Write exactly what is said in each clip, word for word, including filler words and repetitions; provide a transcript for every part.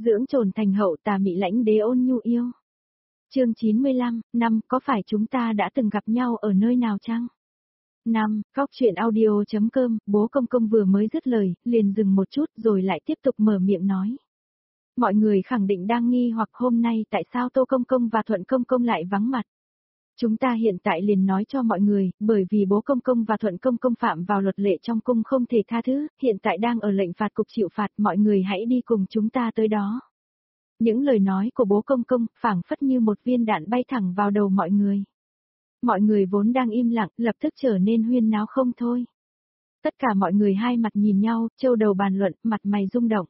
dưỡng trồn thành hậu tà mị lãnh đế ôn nhu yêu. Chương chín mươi lăm, năm, có phải chúng ta đã từng gặp nhau ở nơi nào chăng? năm, Góc truyện audio.com, bố công công vừa mới dứt lời, liền dừng một chút rồi lại tiếp tục mở miệng nói. Mọi người khẳng định đang nghi hoặc hôm nay tại sao Tô Công Công và Thuận Công Công lại vắng mặt. Chúng ta hiện tại liền nói cho mọi người, bởi vì bố Công Công và Thuận Công Công phạm vào luật lệ trong cung không thể tha thứ, hiện tại đang ở lệnh phạt cục chịu phạt, mọi người hãy đi cùng chúng ta tới đó. Những lời nói của bố Công Công phảng phất như một viên đạn bay thẳng vào đầu mọi người. Mọi người vốn đang im lặng, lập tức trở nên huyên náo không thôi. Tất cả mọi người hai mặt nhìn nhau, trâu đầu bàn luận, mặt mày rung động.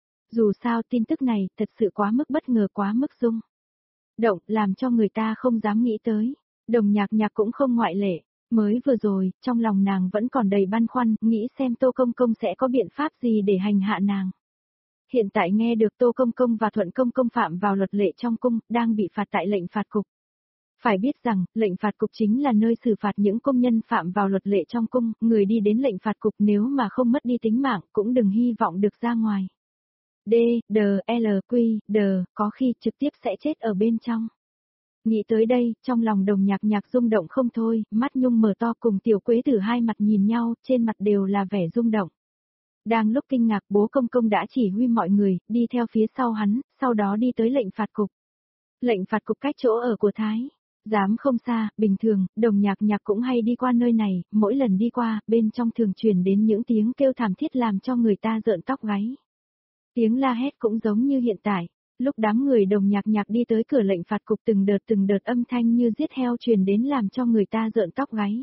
Dù sao tin tức này thật sự quá mức bất ngờ, quá mức rung động, làm cho người ta không dám nghĩ tới. Đồng Nhạc Nhạc cũng không ngoại lệ. Mới vừa rồi, trong lòng nàng vẫn còn đầy băn khoăn, nghĩ xem Tô Công Công sẽ có biện pháp gì để hành hạ nàng. Hiện tại nghe được Tô Công Công và Thuận Công Công phạm vào luật lệ trong cung, đang bị phạt tại lệnh phạt cục. Phải biết rằng, lệnh phạt cục chính là nơi xử phạt những công nhân phạm vào luật lệ trong cung, người đi đến lệnh phạt cục nếu mà không mất đi tính mạng cũng đừng hy vọng được ra ngoài. D, D, L, Q, D, có khi trực tiếp sẽ chết ở bên trong. Nghĩ tới đây, trong lòng Đồng Nhạc Nhạc rung động không thôi, mắt Nhung mở to cùng Tiểu Quế Tử hai mặt nhìn nhau, trên mặt đều là vẻ rung động. Đang lúc kinh ngạc, bố Công Công đã chỉ huy mọi người, đi theo phía sau hắn, sau đó đi tới lệnh phạt cục. Lệnh phạt cục cách chỗ ở của Thái giám không xa, bình thường, Đồng Nhạc Nhạc cũng hay đi qua nơi này, mỗi lần đi qua, bên trong thường truyền đến những tiếng kêu thảm thiết làm cho người ta rợn tóc gáy. Tiếng la hét cũng giống như hiện tại, lúc đám người Đồng Nhạc Nhạc đi tới cửa lệnh phạt cục từng đợt từng đợt âm thanh như giết heo truyền đến làm cho người ta rợn tóc gáy.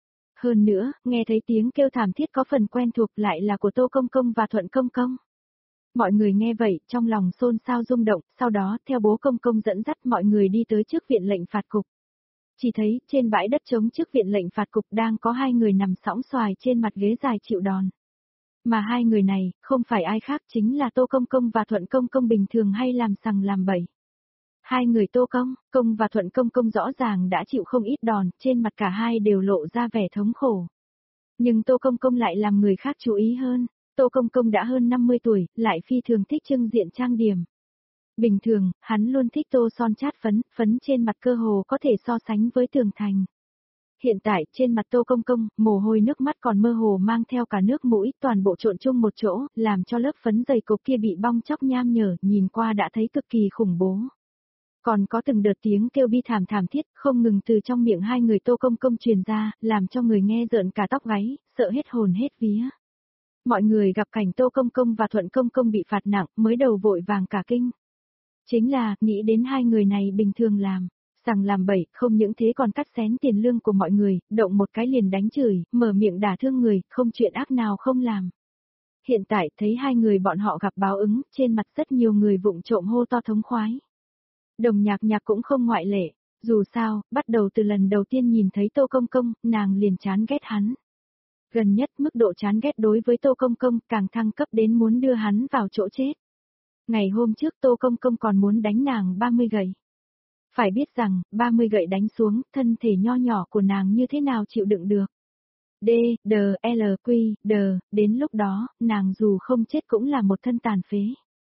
Hơn nữa, nghe thấy tiếng kêu thảm thiết có phần quen thuộc lại là của Tô Công Công và Thuận Công Công. Mọi người nghe vậy, trong lòng xôn xao rung động, sau đó, theo bố Công Công dẫn dắt mọi người đi tới trước viện lệnh phạt cục. Chỉ thấy, trên bãi đất trống trước viện lệnh phạt cục đang có hai người nằm sõng xoài trên mặt ghế dài chịu đòn. Mà hai người này, không phải ai khác chính là Tô Công Công và Thuận Công Công bình thường hay làm sằng làm bậy. Hai người Tô Công, Công và Thuận Công Công rõ ràng đã chịu không ít đòn, trên mặt cả hai đều lộ ra vẻ thống khổ. Nhưng Tô Công Công lại làm người khác chú ý hơn. Tô Công Công đã hơn năm mươi tuổi, lại phi thường thích trưng diện trang điểm. Bình thường, hắn luôn thích tô son chát phấn, phấn trên mặt cơ hồ có thể so sánh với tường thành. Hiện tại, trên mặt Tô Công Công, mồ hôi nước mắt còn mơ hồ mang theo cả nước mũi, toàn bộ trộn chung một chỗ, làm cho lớp phấn dày cục kia bị bong chóc nham nhở, nhìn qua đã thấy cực kỳ khủng bố. Còn có từng đợt tiếng kêu bi thảm thảm thiết, không ngừng từ trong miệng hai người Tô Công Công truyền ra, làm cho người nghe rợn cả tóc gáy, sợ hết hồn hết vía. Mọi người gặp cảnh Tô Công Công và Thuận Công Công bị phạt nặng, mới đầu vội vàng cả kinh. Chính là, nghĩ đến hai người này bình thường làm, sằng làm bậy, không những thế còn cắt xén tiền lương của mọi người, động một cái liền đánh chửi, mở miệng đả thương người, không chuyện ác nào không làm. Hiện tại, thấy hai người bọn họ gặp báo ứng, trên mặt rất nhiều người vụng trộm hô to thống khoái. Đồng Nhạc Nhạc cũng không ngoại lệ, dù sao, bắt đầu từ lần đầu tiên nhìn thấy Tô Công Công, nàng liền chán ghét hắn. Gần nhất mức độ chán ghét đối với Tô Công Công càng thăng cấp đến muốn đưa hắn vào chỗ chết. Ngày hôm trước Tô Công Công còn muốn đánh nàng ba mươi gậy. Phải biết rằng, ba mươi gậy đánh xuống, thân thể nho nhỏ của nàng như thế nào chịu đựng được. D, D, L, Q, D, đến lúc đó, nàng dù không chết cũng là một thân tàn phế.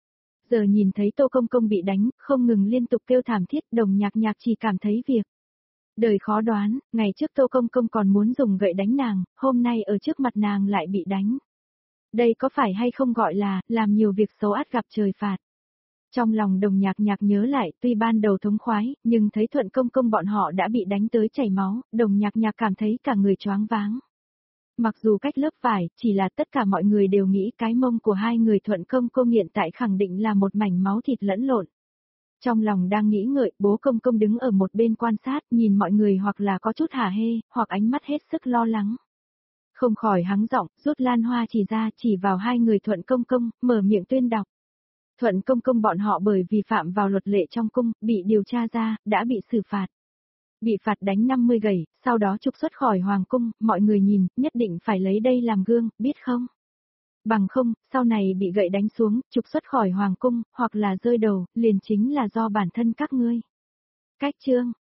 Giờ nhìn thấy Tô Công Công bị đánh, không ngừng liên tục kêu thảm thiết, Đồng Nhạc Nhạc chỉ cảm thấy việc đời khó đoán, ngày trước Tô Công Công còn muốn dùng gậy đánh nàng, hôm nay ở trước mặt nàng lại bị đánh. Đây có phải hay không gọi là, làm nhiều việc xấu ắt gặp trời phạt. Trong lòng Đồng Nhạc Nhạc nhớ lại, tuy ban đầu thống khoái, nhưng thấy Thuận Công Công bọn họ đã bị đánh tới chảy máu, Đồng Nhạc Nhạc cảm thấy cả người choáng váng. Mặc dù cách lớp vải, chỉ là tất cả mọi người đều nghĩ cái mông của hai người Thuận Công Công hiện tại khẳng định là một mảnh máu thịt lẫn lộn. Trong lòng đang nghĩ ngợi, bố Công Công đứng ở một bên quan sát, nhìn mọi người hoặc là có chút hả hê, hoặc ánh mắt hết sức lo lắng. Không khỏi hắng giọng, rút lan hoa chỉ ra, chỉ vào hai người Thuận Công Công, mở miệng tuyên đọc. Thuận Công Công bọn họ bởi vì phạm vào luật lệ trong cung, bị điều tra ra, đã bị xử phạt. Bị phạt đánh năm mươi gậy, sau đó trục xuất khỏi hoàng cung, mọi người nhìn, nhất định phải lấy đây làm gương, biết không? Bằng không, sau này bị gậy đánh xuống, trục xuất khỏi hoàng cung, hoặc là rơi đầu, liền chính là do bản thân các ngươi. Cách chương,